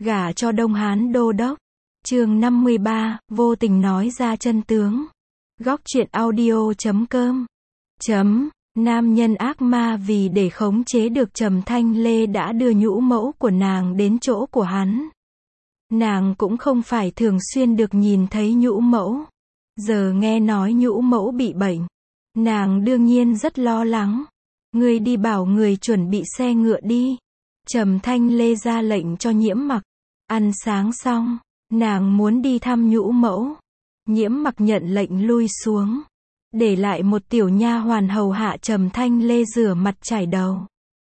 Gả cho Đông Hán đô đốc. Chương 53, vô tình nói ra chân tướng. Góc truyện audio.com. Nam nhân ác ma vì để khống chế được Trầm Thanh Lê đã đưa nhũ mẫu của nàng đến chỗ của hắn. Nàng cũng không phải thường xuyên được nhìn thấy nhũ mẫu. Giờ nghe nói nhũ mẫu bị bệnh, nàng đương nhiên rất lo lắng. Ngươi đi bảo người chuẩn bị xe ngựa đi. Trầm Thanh Lê ra lệnh cho Nhiễm Mặc. Ăn sáng xong, nàng muốn đi thăm nhũ mẫu. Nhiễm Mặc nhận lệnh lui xuống, để lại một tiểu nha hoàn hầu hạ Trầm Thanh Lê rửa mặt chải đầu.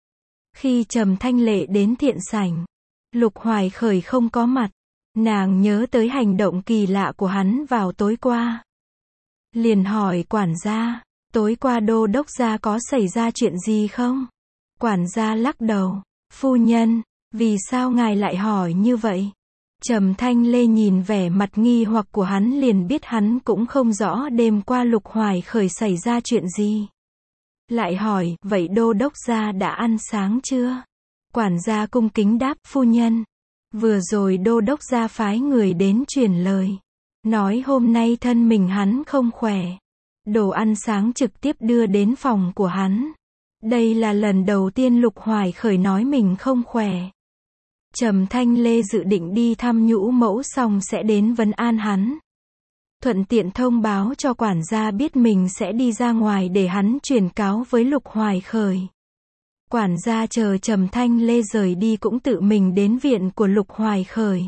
Khi Trầm Thanh Lê đến thiện sảnh, Lục Hoài Khởi không có mặt. Nàng nhớ tới hành động kỳ lạ của hắn vào tối qua. Liền hỏi quản gia, tối qua đô đốc gia có xảy ra chuyện gì không? Quản gia lắc đầu, phu nhân, vì sao ngài lại hỏi như vậy? Trầm Thanh Lê nhìn vẻ mặt nghi hoặc của hắn liền biết hắn cũng không rõ đêm qua Lục Hoài Khởi xảy ra chuyện gì. Lại hỏi, vậy đô đốc gia đã ăn sáng chưa? Quản gia cung kính đáp, phu nhân, vừa rồi đô đốc gia phái người đến truyền lời, nói hôm nay thân mình hắn không khỏe. Đồ ăn sáng trực tiếp đưa đến phòng của hắn. Đây là lần đầu tiên Lục Hoài Khởi nói mình không khỏe. Trầm Thanh Lê dự định đi thăm nhũ mẫu xong sẽ đến vấn an hắn. Thuận tiện thông báo cho quản gia biết mình sẽ đi ra ngoài để hắn truyền cáo với Lục Hoài Khởi. Quản gia chờ Trầm Thanh Lê rời đi cũng tự mình đến viện của Lục Hoài Khởi.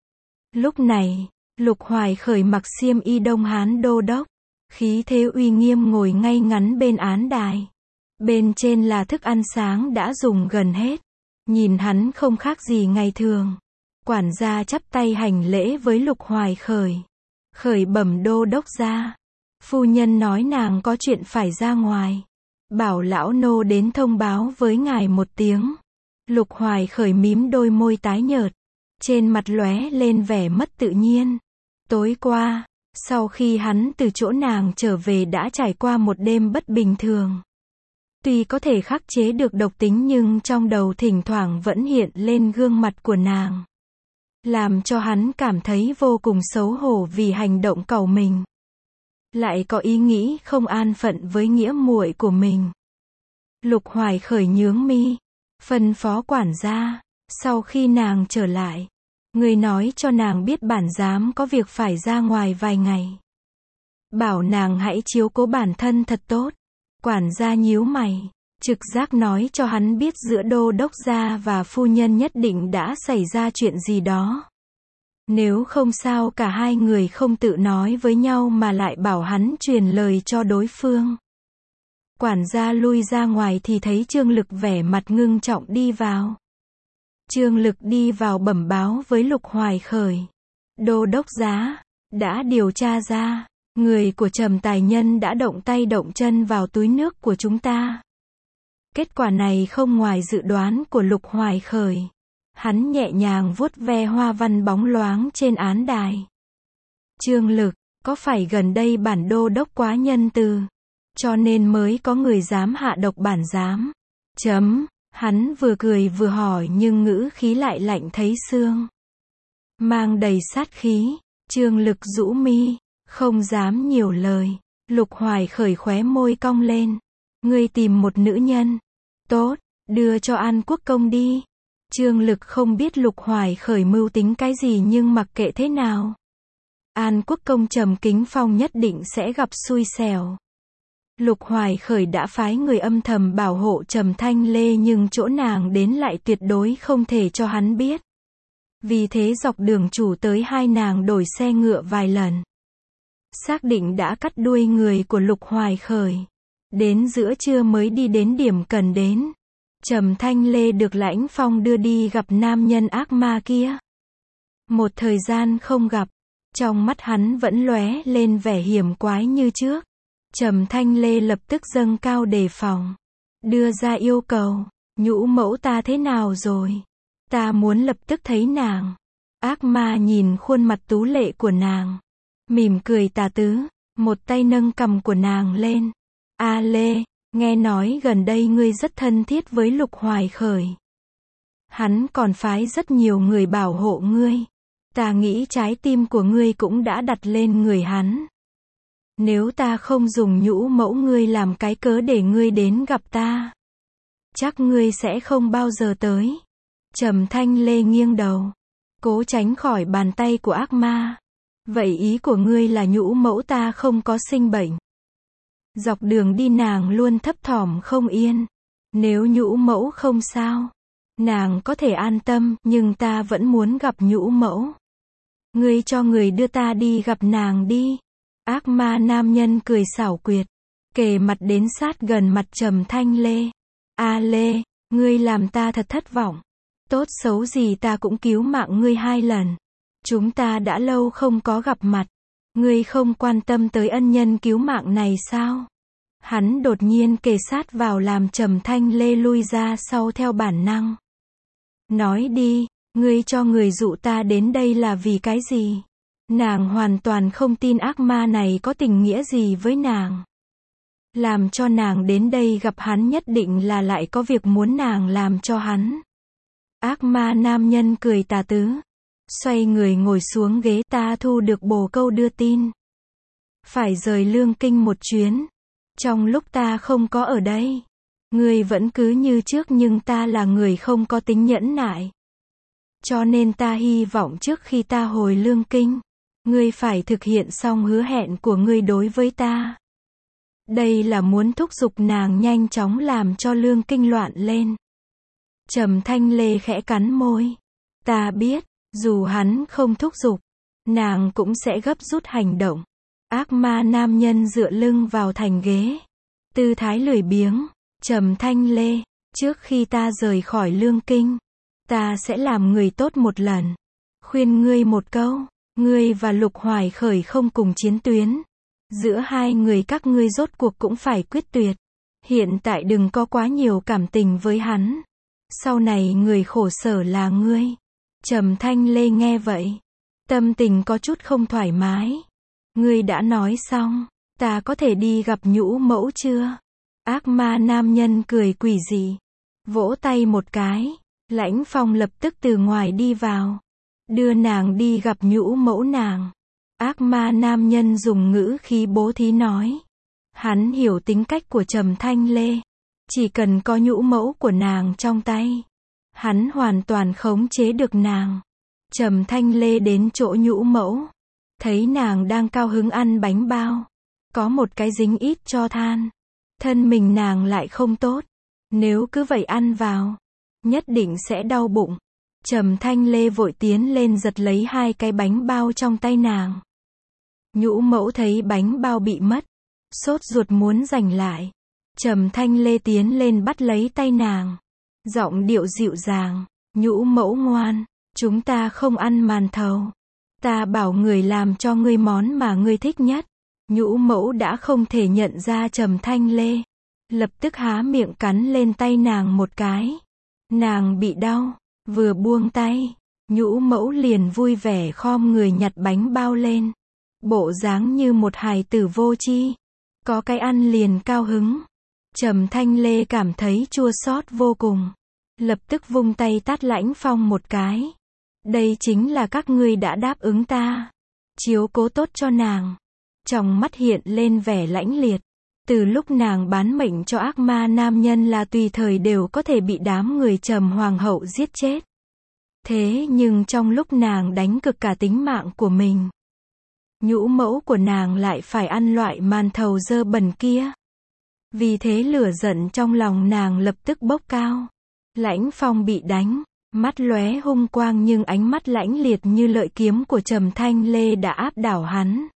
Lúc này, Lục Hoài Khởi mặc xiêm y Đông Hán đô đốc, khí thế uy nghiêm ngồi ngay ngắn bên án đài. Bên trên là thức ăn sáng đã dùng gần hết. Nhìn hắn không khác gì ngày thường. Quản gia chắp tay hành lễ với Lục Hoài Khởi. Khởi bẩm đô đốc gia, phu nhân nói nàng có chuyện phải ra ngoài. Bảo lão nô đến thông báo với ngài một tiếng. Lục Hoài Khởi mím đôi môi tái nhợt, trên mặt lóe lên vẻ mất tự nhiên. Tối qua, sau khi hắn từ chỗ nàng trở về đã trải qua một đêm bất bình thường. Tuy có thể khắc chế được độc tính nhưng trong đầu thỉnh thoảng vẫn hiện lên gương mặt của nàng. Làm cho hắn cảm thấy vô cùng xấu hổ vì hành động cẩu mình. Lại có ý nghĩ không an phận với nghĩa muội của mình. Lục Hoài Khởi nhướng mi, phân phó quản gia, sau khi nàng trở lại, người nói cho nàng biết bản giám có việc phải ra ngoài vài ngày. Bảo nàng hãy chiếu cố bản thân thật tốt. Quản gia nhíu mày, trực giác nói cho hắn biết giữa đô đốc gia và phu nhân nhất định đã xảy ra chuyện gì đó. Nếu không sao cả hai người không tự nói với nhau mà lại bảo hắn truyền lời cho đối phương. Quản gia lui ra ngoài thì thấy Trương Lực vẻ mặt ngưng trọng đi vào. Trương Lực đi vào bẩm báo với Lục Hoài Khởi. Đô đốc giá, đã điều tra ra, người của Trầm Tài Nhân đã động tay động chân vào túi nước của chúng ta. Kết quả này không ngoài dự đoán của Lục Hoài Khởi. Hắn nhẹ nhàng vuốt ve hoa văn bóng loáng trên án đài. Trương Lực, có phải gần đây bản đô đốc quá nhân từ, cho nên mới có người dám hạ độc bản giám? Hắn vừa cười vừa hỏi nhưng ngữ khí lại lạnh thấy xương. Mang đầy sát khí, Trương Lực rũ mi, không dám nhiều lời. Lục Hoài Khởi khóe môi cong lên. Ngươi tìm một nữ nhân. Tốt, đưa cho An Quốc Công đi. Trương Lực không biết Lục Hoài Khởi mưu tính cái gì nhưng mặc kệ thế nào, An Quốc Công Trầm Kính Phong nhất định sẽ gặp xui xẻo. Lục Hoài Khởi đã phái người âm thầm bảo hộ Trầm Thanh Lê nhưng chỗ nàng đến lại tuyệt đối không thể cho hắn biết. Vì thế dọc đường chủ tới hai nàng đổi xe ngựa vài lần. Xác định đã cắt đuôi người của Lục Hoài Khởi. Đến giữa trưa mới đi đến điểm cần đến. Trầm Thanh Lê được Lãnh Phong đưa đi gặp nam nhân ác ma kia. Một thời gian không gặp, trong mắt hắn vẫn lóe lên vẻ hiểm quái như trước. Trầm Thanh Lê lập tức dâng cao đề phòng. Đưa ra yêu cầu, nhũ mẫu ta thế nào rồi? Ta muốn lập tức thấy nàng. Ác ma nhìn khuôn mặt tú lệ của nàng, mỉm cười tà tứ, một tay nâng cằm của nàng lên. A Lê, nghe nói gần đây ngươi rất thân thiết với Lục Hoài Khởi. Hắn còn phái rất nhiều người bảo hộ ngươi. Ta nghĩ trái tim của ngươi cũng đã đặt lên người hắn. Nếu ta không dùng nhũ mẫu ngươi làm cái cớ để ngươi đến gặp ta, chắc ngươi sẽ không bao giờ tới. Trầm Thanh Lê nghiêng đầu, cố tránh khỏi bàn tay của ác ma. Vậy ý của ngươi là nhũ mẫu ta không có sinh bệnh? Dọc đường đi nàng luôn thấp thỏm không yên. Nếu nhũ mẫu không sao, nàng có thể an tâm, nhưng ta vẫn muốn gặp nhũ mẫu. Ngươi cho người đưa ta đi gặp nàng đi. Ác ma nam nhân cười xảo quyệt, kề mặt đến sát gần mặt Trầm Thanh Lê. A Lê, ngươi làm ta thật thất vọng. Tốt xấu gì ta cũng cứu mạng ngươi 2 lần. Chúng ta đã lâu không có gặp mặt. Ngươi không quan tâm tới ân nhân cứu mạng này sao? Hắn đột nhiên kề sát vào làm Trầm Thanh Lê lui ra sau theo bản năng. Nói đi, ngươi cho người dụ ta đến đây là vì cái gì? Nàng hoàn toàn không tin ác ma này có tình nghĩa gì với nàng. Làm cho nàng đến đây gặp hắn nhất định là lại có việc muốn nàng làm cho hắn. Ác ma nam nhân cười tà tứ, xoay người ngồi xuống ghế. Ta thu được bồ câu đưa tin, phải rời Lương Kinh một chuyến. Trong lúc ta không có ở đây, ngươi vẫn cứ như trước, nhưng ta là người không có tính nhẫn nại. Cho nên ta hy vọng trước khi ta hồi Lương Kinh, ngươi phải thực hiện xong hứa hẹn của ngươi đối với ta. Đây là muốn thúc giục nàng nhanh chóng làm cho Lương Kinh loạn lên. Trầm Thanh Lê khẽ cắn môi. Ta biết, dù hắn không thúc giục, nàng cũng sẽ gấp rút hành động. Ác ma nam nhân dựa lưng vào thành ghế, tư thái lười biếng. Trầm Thanh Lê, trước khi ta rời khỏi Lương Kinh, ta sẽ làm người tốt một lần. Khuyên ngươi một câu, ngươi và Lục Hoài Khởi không cùng chiến tuyến. Giữa hai người các ngươi rốt cuộc cũng phải quyết tuyệt. Hiện tại đừng có quá nhiều cảm tình với hắn. Sau này người khổ sở là ngươi. Trầm Thanh Lê nghe vậy, tâm tình có chút không thoải mái. Ngươi đã nói xong, ta có thể đi gặp nhũ mẫu chưa? Ác ma nam nhân cười quỷ dị, vỗ tay một cái. Lãnh Phong lập tức từ ngoài đi vào, đưa nàng đi gặp nhũ mẫu nàng. Ác ma nam nhân dùng ngữ khí bố thí nói. Hắn hiểu tính cách của Trầm Thanh Lê. Chỉ cần có nhũ mẫu của nàng trong tay, hắn hoàn toàn khống chế được nàng. Trầm Thanh Lê đến chỗ nhũ mẫu, thấy nàng đang cao hứng ăn bánh bao, có một cái dính ít cho than. Thân mình nàng lại không tốt, nếu cứ vậy ăn vào, nhất định sẽ đau bụng. Trầm Thanh Lê vội tiến lên giật lấy 2 cái bánh bao trong tay nàng. Nhũ mẫu thấy bánh bao bị mất, sốt ruột muốn giành lại. Trầm Thanh Lê tiến lên bắt lấy tay nàng, giọng điệu dịu dàng. Nhũ mẫu ngoan, chúng ta không ăn màn thầu. Ta bảo người làm cho ngươi món mà ngươi thích nhất. Nhũ mẫu đã không thể nhận ra Trầm Thanh Lê, lập tức há miệng cắn lên tay nàng một cái. Nàng bị đau, vừa buông tay, nhũ mẫu liền vui vẻ khom người nhặt bánh bao lên. Bộ dáng như một hài tử vô tri, có cái ăn liền cao hứng. Trầm Thanh Lê cảm thấy chua xót vô cùng, lập tức vung tay tát Lãnh Phong một cái. Đây chính là các ngươi đã đáp ứng ta, chiếu cố tốt cho nàng. Trong mắt hiện lên vẻ lãnh liệt. Từ lúc nàng bán mệnh cho ác ma nam nhân là tùy thời đều có thể bị đám người Trầm hoàng hậu giết chết. Thế nhưng trong lúc nàng đánh cược cả tính mạng của mình, nhũ mẫu của nàng lại phải ăn loại màn thầu dơ bẩn kia. Vì thế lửa giận trong lòng nàng lập tức bốc cao. Lãnh Phong bị đánh, mắt lóe hung quang, nhưng ánh mắt lãnh liệt như lợi kiếm của Trầm Thanh Lê đã áp đảo hắn.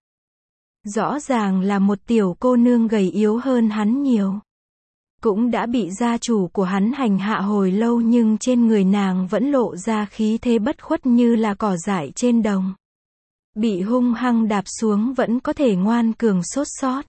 Rõ ràng là một tiểu cô nương gầy yếu hơn hắn nhiều, cũng đã bị gia chủ của hắn hành hạ hồi lâu, nhưng trên người nàng vẫn lộ ra khí thế bất khuất như là cỏ dại trên đồng. Bị hung hăng đạp xuống vẫn có thể ngoan cường sốt sót.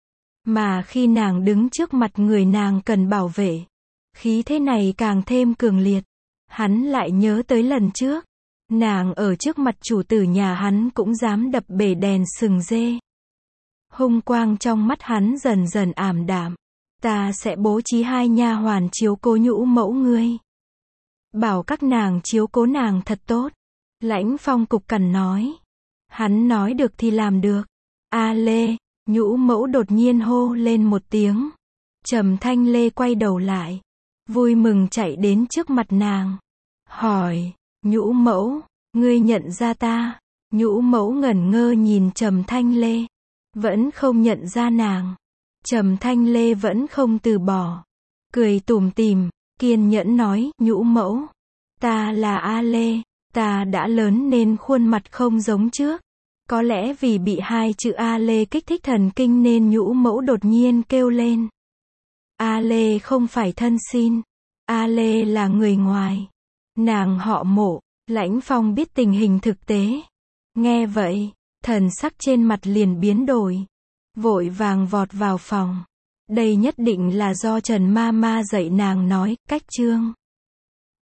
Mà khi nàng đứng trước mặt người nàng cần bảo vệ, khí thế này càng thêm cường liệt. Hắn lại nhớ tới lần trước, nàng ở trước mặt chủ tử nhà hắn cũng dám đập bể đèn sừng dê. Hung quang trong mắt hắn dần dần ảm đạm. Ta sẽ bố trí 2 nha hoàn chiếu cố nhũ mẫu ngươi. bảo các nàng chiếu cố nàng thật tốt. Lãnh Phong cục cằn nói. Hắn nói được thì làm được. A Lê, Nhũ mẫu đột nhiên hô lên một tiếng. Trầm Thanh Lê quay đầu lại, vui mừng chạy đến trước mặt nàng. Hỏi, Nhũ mẫu, ngươi nhận ra ta? Nhũ mẫu ngẩn ngơ nhìn Trầm Thanh Lê. Vẫn không nhận ra nàng. Trầm Thanh Lê vẫn không từ bỏ. Cười tủm tỉm, kiên nhẫn nói, Nhũ mẫu, ta là A Lê, ta đã lớn nên khuôn mặt không giống trước. Có lẽ vì bị hai chữ A Lê kích thích thần kinh nên Nhũ mẫu đột nhiên kêu lên. A Lê không phải thân xin. A Lê là người ngoài. Nàng họ Mộ. Lãnh Phong biết tình hình thực tế. Nghe vậy, thần sắc trên mặt liền biến đổi. Vội vàng vọt vào phòng. Đây nhất định là do Trần Ma Ma dạy nàng nói, cách chương.